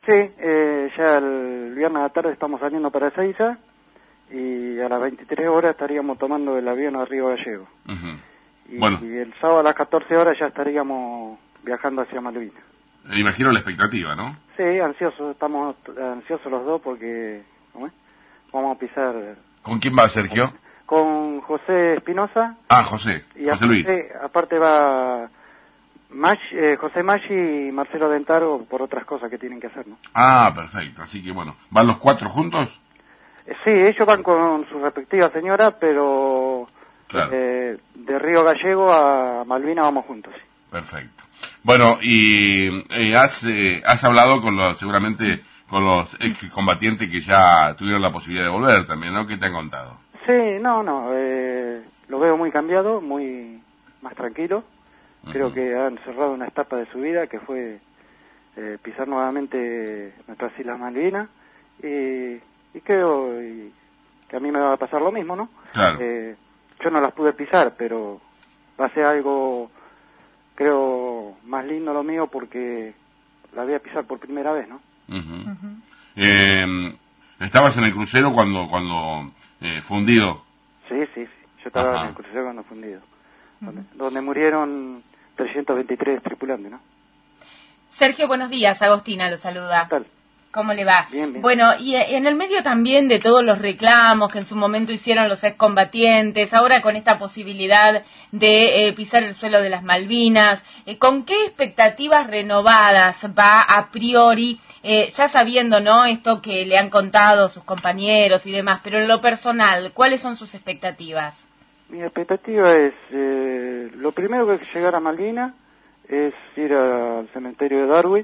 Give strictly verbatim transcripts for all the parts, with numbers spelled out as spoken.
Sí, eh, ya el viernes a la tarde estamos saliendo para Ezeiza y a las veintitrés horas estaríamos tomando el avión a Río Gallego. Uh-huh. Y, Bueno. y el sábado a las catorce horas ya estaríamos viajando hacia Malvinas. Me imagino la expectativa, ¿no? Sí, ansiosos, estamos ansiosos los dos porque ¿cómo es? Vamos a pisar. ¿Con quién va, Sergio? Con José Espinosa. Ah, José, y José aparte, Luis. aparte va Mach, eh, José Maggi y Marcelo Dentaro por otras cosas que tienen que hacer, ¿no? Ah, perfecto, así que bueno, ¿van los cuatro juntos? Eh, sí, ellos van con su respectiva señora, pero Claro. eh, de Río Gallego a Malvinas vamos juntos, sí. Perfecto. Bueno, y eh, has eh, has hablado con los, seguramente con los excombatientes que ya tuvieron la posibilidad de volver también, ¿no? ¿Qué te han contado? Sí, no, no, eh, lo veo muy cambiado, muy más tranquilo. Creo Uh-huh. que han cerrado una etapa de su vida que fue eh, pisar nuevamente nuestras Islas Malvinas y, y creo y, que a mí me va a pasar lo mismo, ¿no? Claro. Eh, yo no las pude pisar, pero va a ser algo, creo, más lindo lo mío porque la voy a pisar por primera vez, ¿no? Uh-huh. Uh-huh. Eh, ¿Estabas en el crucero cuando cuando eh, fue hundido? Sí, sí, sí. Yo estaba Ajá. en el crucero cuando fue hundido. Donde, donde murieron trescientos veintitrés tripulantes, ¿no? Sergio, buenos días. Agostina lo saluda. ¿Qué tal? ¿Cómo le va? Bien, bien. Bueno, y en el medio también de todos los reclamos que en su momento hicieron los excombatientes, ahora con esta posibilidad de eh, pisar el suelo de las Malvinas, eh, ¿con qué expectativas renovadas va a priori, eh, ya sabiendo, ¿no?, esto que le han contado sus compañeros y demás, pero en lo personal, ¿cuáles son sus expectativas? Mi expectativa es, eh, lo primero que hay que llegar a Malvinas es ir al cementerio de Darwin,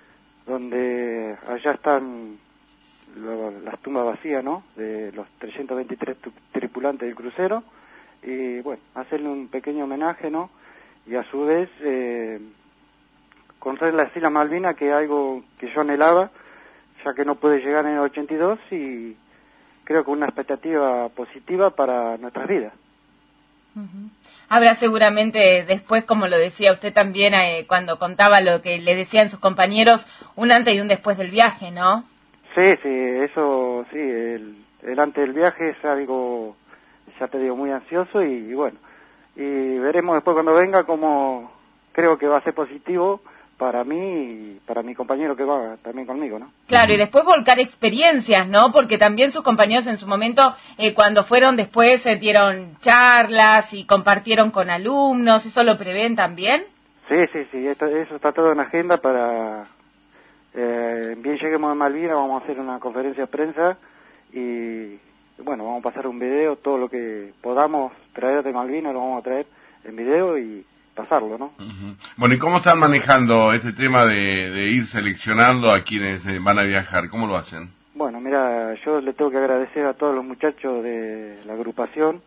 donde allá están lo, las tumbas vacías, ¿no?, de los trescientos veintitrés tripulantes del crucero, y bueno, hacerle un pequeño homenaje, ¿no?, y a su vez eh, conocer las Islas Malvinas, que es algo que yo anhelaba, ya que no pude llegar en el ochenta y dos, y creo que una expectativa positiva para nuestras vidas. Uh-huh. Habrá seguramente después, como lo decía usted también eh, cuando contaba lo que le decían sus compañeros, un antes y un después del viaje, ¿no? Sí, sí, eso sí, el, el antes del viaje es algo, ya te digo, muy ansioso y, y bueno, y veremos después cuando venga cómo creo que va a ser positivo para mí y para mi compañero que va también conmigo, ¿no? Claro, y después volcar experiencias, ¿no? Porque también sus compañeros en su momento, eh, cuando fueron después, eh, dieron charlas y compartieron con alumnos, ¿eso lo prevén también? Sí, sí, sí, esto, eso está todo en agenda para, eh, bien lleguemos a Malvinas, vamos a hacer una conferencia de prensa y, bueno, vamos a pasar un video, todo lo que podamos traer de Malvinas lo vamos a traer en video y pasarlo, ¿no? Uh-huh. Bueno, ¿y cómo están manejando este tema de, de ir seleccionando a quienes eh, van a viajar? ¿Cómo lo hacen? Bueno, mira, yo le tengo que agradecer a todos los muchachos de la agrupación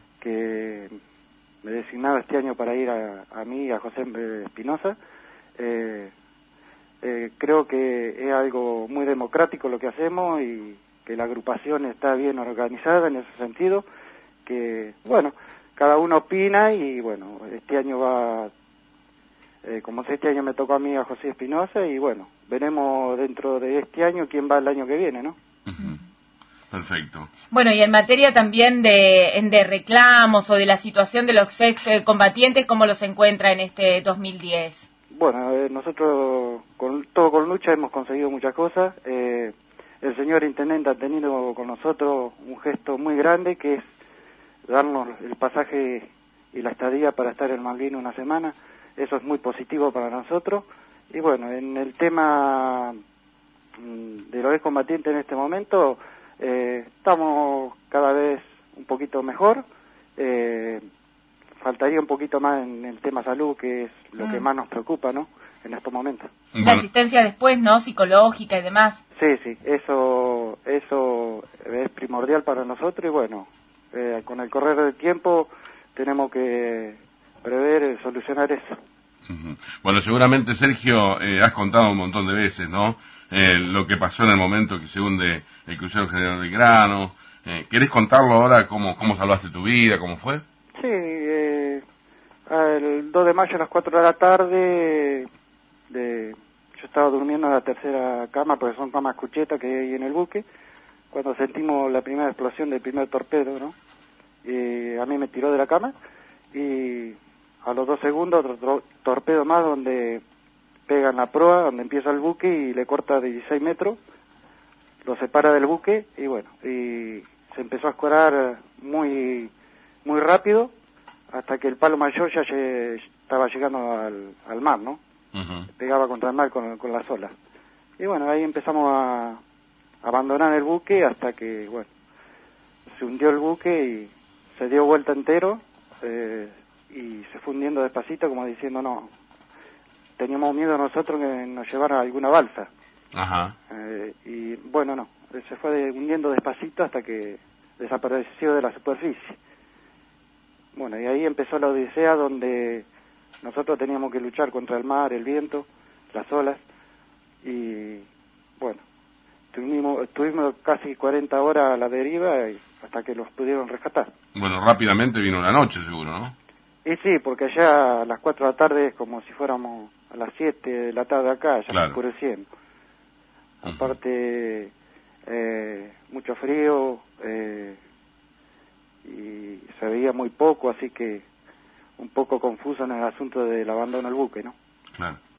que me designaron este año para ir a, a mí y a José Espinosa. Eh, eh, creo que es algo muy democrático lo que hacemos y que la agrupación está bien organizada en ese sentido, que, bueno, cada uno opina y, bueno, este año va, eh, como este año me tocó a mí a José Espinosa y, bueno, veremos dentro de este año quién va el año que viene, ¿no? Uh-huh. Perfecto. Bueno, y en materia también de, de reclamos o de la situación de los ex combatientes, ¿cómo los encuentra en este dos mil diez? Bueno, eh, nosotros, con todo con lucha, hemos conseguido muchas cosas. Eh, el señor intendente ha tenido con nosotros un gesto muy grande, que es darnos el pasaje y la estadía para estar en Malvinas una semana. Eso es muy positivo para nosotros. Y bueno, en el tema de los excombatientes en este momento, eh, estamos cada vez un poquito mejor. Eh, faltaría un poquito más en el tema salud, que es lo mm. que más nos preocupa, ¿no?, en estos momentos. La asistencia después, ¿no?, psicológica y demás. Sí, sí, eso, eso es primordial para nosotros y bueno, eh, con el correr del tiempo tenemos que prever, eh, solucionar eso. Uh-huh. Bueno, seguramente, Sergio, eh, has contado un montón de veces, ¿no?, eh, lo que pasó en el momento que se hunde el crucero General Belgrano. Eh, ¿Querés contarlo ahora, cómo, cómo salvaste tu vida, cómo fue? Sí, eh, el dos de mayo a las cuatro de la tarde, de, yo estaba durmiendo en la tercera cama, porque son camas cuchetas que hay en el buque, cuando sentimos la primera explosión del primer torpedo, ¿no? Y a mí me tiró de la cama, y a los dos segundos otro torpedo más donde pega en la proa, donde empieza el buque y le corta dieciséis metros, lo separa del buque y bueno, y se empezó a escorar muy muy rápido hasta que el palo mayor ya lle- estaba llegando al, al mar, ¿no? Ujú. Pegaba contra el mar con, con las olas. Y bueno, ahí empezamos a abandonar el buque hasta que, bueno, se hundió el buque y se dio vuelta entero eh, y se fue hundiendo despacito como diciendo, no, teníamos miedo nosotros que nos llevara a alguna balsa. Ajá. Eh, y bueno, no, se fue de- hundiendo despacito hasta que desapareció de la superficie. Bueno, y ahí empezó la odisea donde nosotros teníamos que luchar contra el mar, el viento, las olas, y bueno, tuvimos, estuvimos casi cuarenta horas a la deriva y hasta que los pudieron rescatar. Bueno, rápidamente vino la noche, seguro, ¿no? Y sí, porque allá a las cuatro de la tarde es como si fuéramos a las siete de la tarde acá, ya Claro. oscureciendo. Ujú. Aparte, eh, mucho frío, eh, y se veía muy poco, así que un poco confuso en el asunto del abandono del buque, ¿no? Claro.